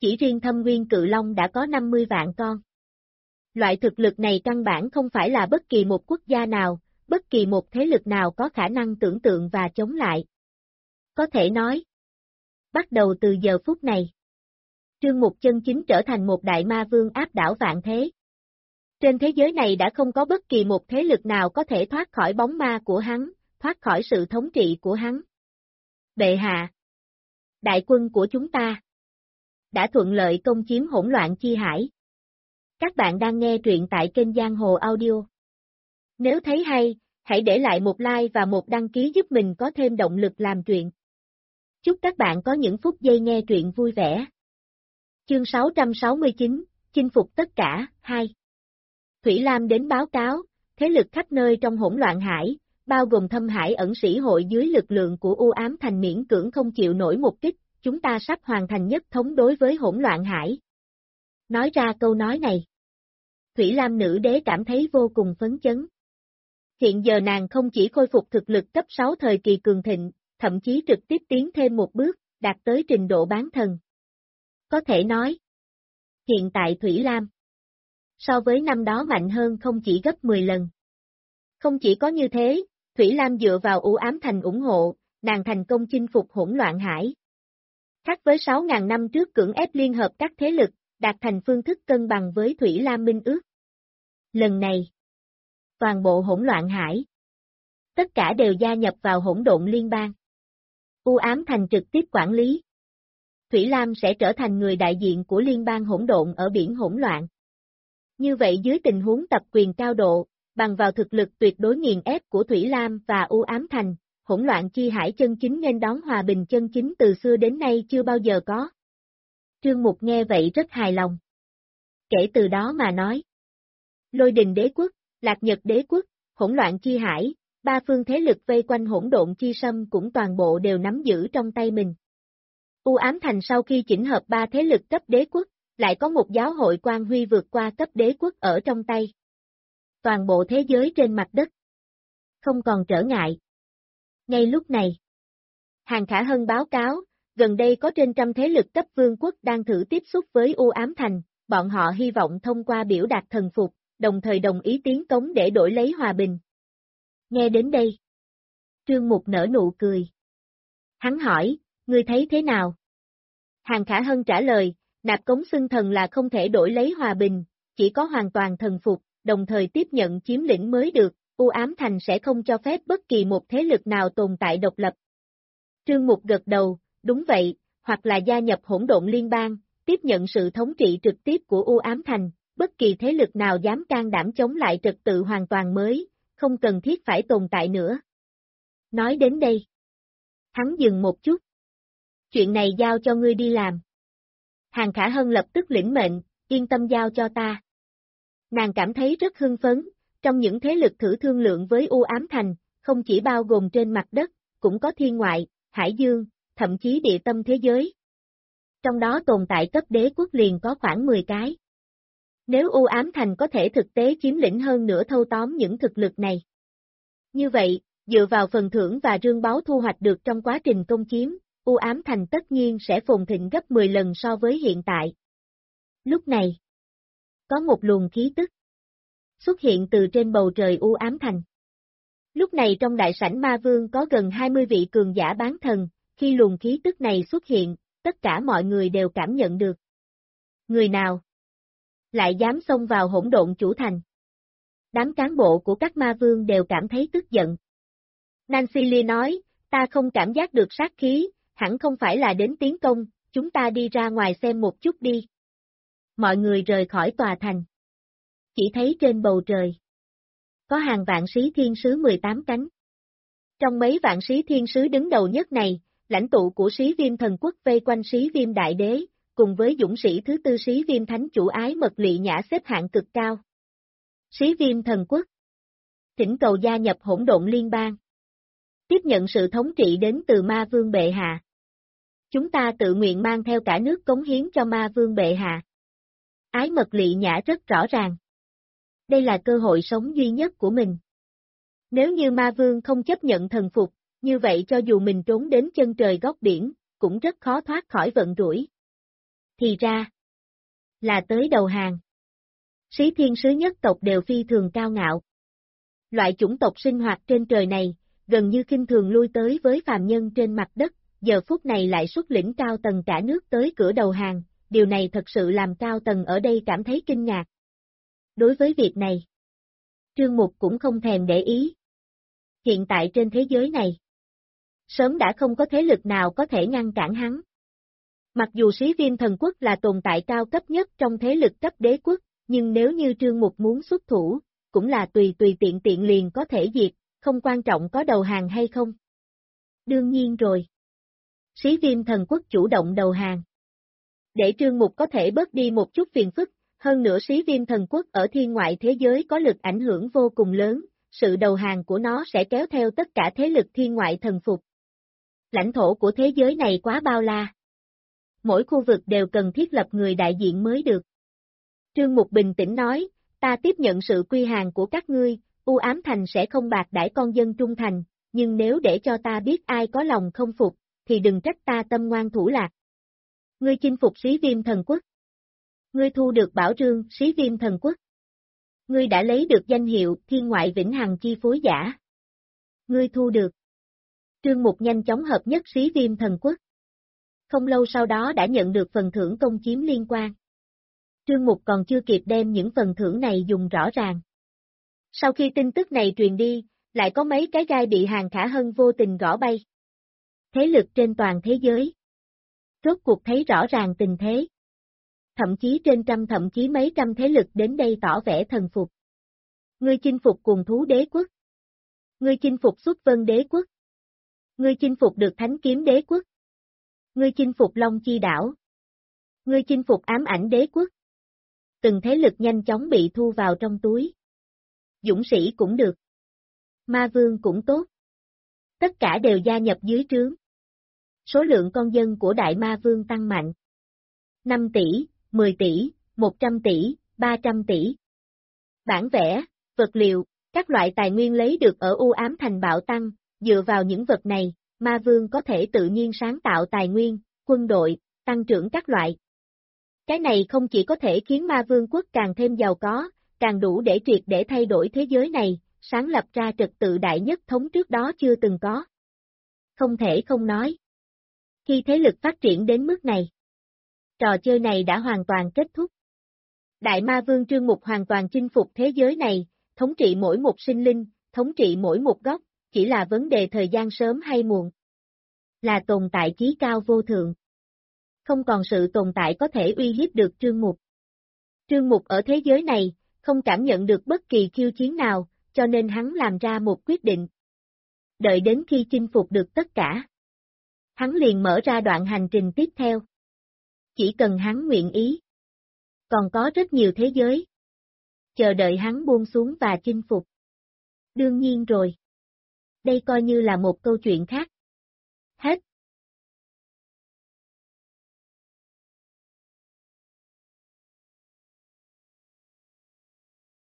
Chỉ riêng Thâm Nguyên Cự Long đã có 50 vạn con. Loại thực lực này căn bản không phải là bất kỳ một quốc gia nào, bất kỳ một thế lực nào có khả năng tưởng tượng và chống lại. Có thể nói, bắt đầu từ giờ phút này, Trương Mục chân chính trở thành một đại ma vương áp đảo vạn thế. Trên thế giới này đã không có bất kỳ một thế lực nào có thể thoát khỏi bóng ma của hắn, thoát khỏi sự thống trị của hắn. Bệ hạ, đại quân của chúng ta đã thuận lợi công chiếm Hỗn Loạn Chi Hải. Các bạn đang nghe truyện tại kênh Giang Hồ Audio. Nếu thấy hay, hãy để lại một like và một đăng ký giúp mình có thêm động lực làm truyện. Chúc các bạn có những phút giây nghe truyện vui vẻ. Chương 669, chinh phục tất cả, 2. Thủy Lam đến báo cáo, thế lực khắp nơi trong Hỗn Loạn Hải, bao gồm Thâm Hải ẩn sĩ hội dưới lực lượng của U Ám Thành miễn cưỡng không chịu nổi một kích, chúng ta sắp hoàn thành nhất thống đối với Hỗn Loạn Hải. Nói ra câu nói này, Thủy Lam nữ đế cảm thấy vô cùng phấn chấn. Hiện giờ nàng không chỉ khôi phục thực lực cấp 6 thời kỳ cường thịnh, thậm chí trực tiếp tiến thêm một bước, đạt tới trình độ bán thần. Có thể nói, hiện tại Thủy Lam so với năm đó mạnh hơn không chỉ gấp 10 lần. Không chỉ có như thế, Thủy Lam dựa vào U Ám Thành ủng hộ, nàng thành công chinh phục Hỗn Loạn Hải. Khác với 6.000 năm trước cưỡng ép liên hợp các thế lực, đạt thành phương thức cân bằng với Thủy Lam Minh ước. Lần này, toàn bộ Hỗn Loạn Hải, tất cả đều gia nhập vào Hỗn Độn Liên bang. U Ám Thành trực tiếp quản lý. Thủy Lam sẽ trở thành người đại diện của Liên bang hỗn độn ở biển hỗn loạn. Như vậy dưới tình huống tập quyền cao độ, bằng vào thực lực tuyệt đối nghiền ép của Thủy Lam và U Ám Thành, Hỗn Loạn Chi Hải chân chính nên đón hòa bình chân chính từ xưa đến nay chưa bao giờ có. Trương Mục nghe vậy rất hài lòng. Kể từ đó mà nói, Lôi Đình Đế quốc, Lạc Nhật Đế quốc, Hỗn Loạn Chi Hải, ba phương thế lực vây quanh Hỗn Độn Chi Sâm cũng toàn bộ đều nắm giữ trong tay mình. U Ám Thành sau khi chỉnh hợp ba thế lực cấp đế quốc, lại có một giáo hội quan huy vượt qua cấp đế quốc ở trong tay. Toàn bộ thế giới trên mặt đất không còn trở ngại. Ngay lúc này, Hàn Khả Hân báo cáo, gần đây có trên trăm thế lực cấp vương quốc đang thử tiếp xúc với U Ám Thành, bọn họ hy vọng thông qua biểu đạt thần phục, đồng thời đồng ý tiến cống để đổi lấy hòa bình. Nghe đến đây, Trương Mục nở nụ cười. Hắn hỏi, ngươi thấy thế nào? Hàn Khả Hân trả lời, nạp cống xưng thần là không thể đổi lấy hòa bình, chỉ có hoàn toàn thần phục, đồng thời tiếp nhận chiếm lĩnh mới được, U Ám Thành sẽ không cho phép bất kỳ một thế lực nào tồn tại độc lập. Trương Mục gật đầu, đúng vậy, hoặc là gia nhập Hỗn Độn Liên bang, tiếp nhận sự thống trị trực tiếp của U Ám Thành, bất kỳ thế lực nào dám can đảm chống lại trật tự hoàn toàn mới, không cần thiết phải tồn tại nữa. Nói đến đây, hắn dừng một chút. Chuyện này giao cho ngươi đi làm. Hàn Khả Hân lập tức lĩnh mệnh, yên tâm giao cho ta. Nàng cảm thấy rất hưng phấn, trong những thế lực thử thương lượng với U Ám Thành, không chỉ bao gồm trên mặt đất, cũng có thiên ngoại, hải dương, thậm chí địa tâm thế giới. Trong đó tồn tại cấp đế quốc liền có khoảng 10 cái. Nếu U Ám Thành có thể thực tế chiếm lĩnh hơn nữa thâu tóm những thực lực này. Như vậy, dựa vào phần thưởng và rương báu thu hoạch được trong quá trình công chiếm, U Ám Thành tất nhiên sẽ phồn thịnh gấp 10 lần so với hiện tại. Lúc này, có một luồng khí tức xuất hiện từ trên bầu trời U Ám Thành. Lúc này trong đại sảnh Ma Vương có gần 20 vị cường giả bán thần, khi luồng khí tức này xuất hiện, tất cả mọi người đều cảm nhận được. Người nào lại dám xông vào Hỗn Độn chủ thành? Đám cán bộ của các Ma Vương đều cảm thấy tức giận. Nancy Lee nói, ta không cảm giác được sát khí, hẳn không phải là đến tiến công, chúng ta đi ra ngoài xem một chút đi. Mọi người rời khỏi tòa thành. Chỉ thấy trên bầu trời có hàng vạn sĩ thiên sứ 18 cánh. Trong mấy vạn sĩ thiên sứ đứng đầu nhất này, lãnh tụ của Sĩ Viêm Thần Quốc vây quanh Sĩ Viêm Đại Đế, cùng với dũng sĩ thứ tư Sĩ Viêm Thánh Chủ Ái Mật Lị Nhã xếp hạng cực cao. Sĩ Viêm Thần Quốc thỉnh cầu gia nhập Hỗn Độn Liên bang. Tiếp nhận sự thống trị đến từ Ma Vương bệ hạ. Chúng ta tự nguyện mang theo cả nước cống hiến cho Ma Vương bệ hạ. Ái Mật Lị Nhã rất rõ ràng. Đây là cơ hội sống duy nhất của mình. Nếu như Ma Vương không chấp nhận thần phục, như vậy cho dù mình trốn đến chân trời góc biển, cũng rất khó thoát khỏi vận rủi. Thì ra, là tới đầu hàng. Sĩ thiên sứ nhất tộc đều phi thường cao ngạo. Loại chủng tộc sinh hoạt trên trời này, gần như khinh thường lui tới với phàm nhân trên mặt đất, giờ phút này lại xuất lĩnh cao tầng cả nước tới cửa đầu hàng, điều này thật sự làm cao tầng ở đây cảm thấy kinh ngạc. Đối với việc này, Trương Mục cũng không thèm để ý. Hiện tại trên thế giới này, sớm đã không có thế lực nào có thể ngăn cản hắn. Mặc dù Sĩ Viêm Thần Quốc là tồn tại cao cấp nhất trong thế lực cấp đế quốc, nhưng nếu như Trương Mục muốn xuất thủ, cũng là tùy tiện liền có thể diệt, không quan trọng có đầu hàng hay không. Đương nhiên rồi. Sĩ Viêm Thần Quốc chủ động đầu hàng. Để Trương Mục có thể bớt đi một chút phiền phức, hơn nữa Sĩ Viêm Thần Quốc ở thiên ngoại thế giới có lực ảnh hưởng vô cùng lớn, sự đầu hàng của nó sẽ kéo theo tất cả thế lực thiên ngoại thần phục. Lãnh thổ của thế giới này quá bao la. Mỗi khu vực đều cần thiết lập người đại diện mới được. Trương Mục bình tĩnh nói, ta tiếp nhận sự quy hàng của các ngươi, U Ám Thành sẽ không bạc đãi con dân trung thành, nhưng nếu để cho ta biết ai có lòng không phục, thì đừng trách ta tâm ngoan thủ lạc. Ngươi chinh phục Sĩ Viêm Thần Quốc. Ngươi thu được bảo rương Sĩ Viêm Thần Quốc. Ngươi đã lấy được danh hiệu Thiên Ngoại Vĩnh Hằng Chi Phối Giả. Ngươi thu được. Trương Mục nhanh chóng hợp nhất Sĩ Viêm Thần Quốc. Không lâu sau đó đã nhận được phần thưởng công chiếm liên quan. Trương Mục còn chưa kịp đem những phần thưởng này dùng rõ ràng. Sau khi tin tức này truyền đi, lại có mấy cái gai bị Hàng Khả Hân vô tình gõ bay. Thế lực trên toàn thế giới. Rốt cuộc thấy rõ ràng tình thế. Thậm chí trên trăm thậm chí mấy trăm thế lực đến đây tỏ vẻ thần phục. Ngươi chinh phục cùng thú đế quốc. Ngươi chinh phục xuất vân đế quốc. Ngươi chinh phục được thánh kiếm đế quốc. Ngươi chinh phục Long Chi đảo. Ngươi chinh phục ám ảnh đế quốc. Từng thế lực nhanh chóng bị thu vào trong túi. Dũng sĩ cũng được. Ma vương cũng tốt. Tất cả đều gia nhập dưới trướng. Số lượng con dân của Đại Ma Vương tăng mạnh. 5 tỷ, 10 tỷ, 100 tỷ, 300 tỷ. Bản vẽ, vật liệu, các loại tài nguyên lấy được ở U Ám Thành bạo tăng, dựa vào những vật này, Ma Vương có thể tự nhiên sáng tạo tài nguyên, quân đội, tăng trưởng các loại. Cái này không chỉ có thể khiến Ma Vương quốc càng thêm giàu có, càng đủ để triệt để thay đổi thế giới này, sáng lập ra trật tự đại nhất thống trước đó chưa từng có. Không thể không nói. Khi thế lực phát triển đến mức này, trò chơi này đã hoàn toàn kết thúc. Đại Ma Vương Trương Mục hoàn toàn chinh phục thế giới này, thống trị mỗi một sinh linh, thống trị mỗi một góc, chỉ là vấn đề thời gian sớm hay muộn. Là tồn tại chí cao vô thượng. Không còn sự tồn tại có thể uy hiếp được Trương Mục. Trương Mục ở thế giới này, không cảm nhận được bất kỳ khiêu chiến nào, cho nên hắn làm ra một quyết định. Đợi đến khi chinh phục được tất cả, hắn liền mở ra đoạn hành trình tiếp theo. Chỉ cần hắn nguyện ý. Còn có rất nhiều thế giới. Chờ đợi hắn buông xuống và chinh phục. Đương nhiên rồi. Đây coi như là một câu chuyện khác. Hết.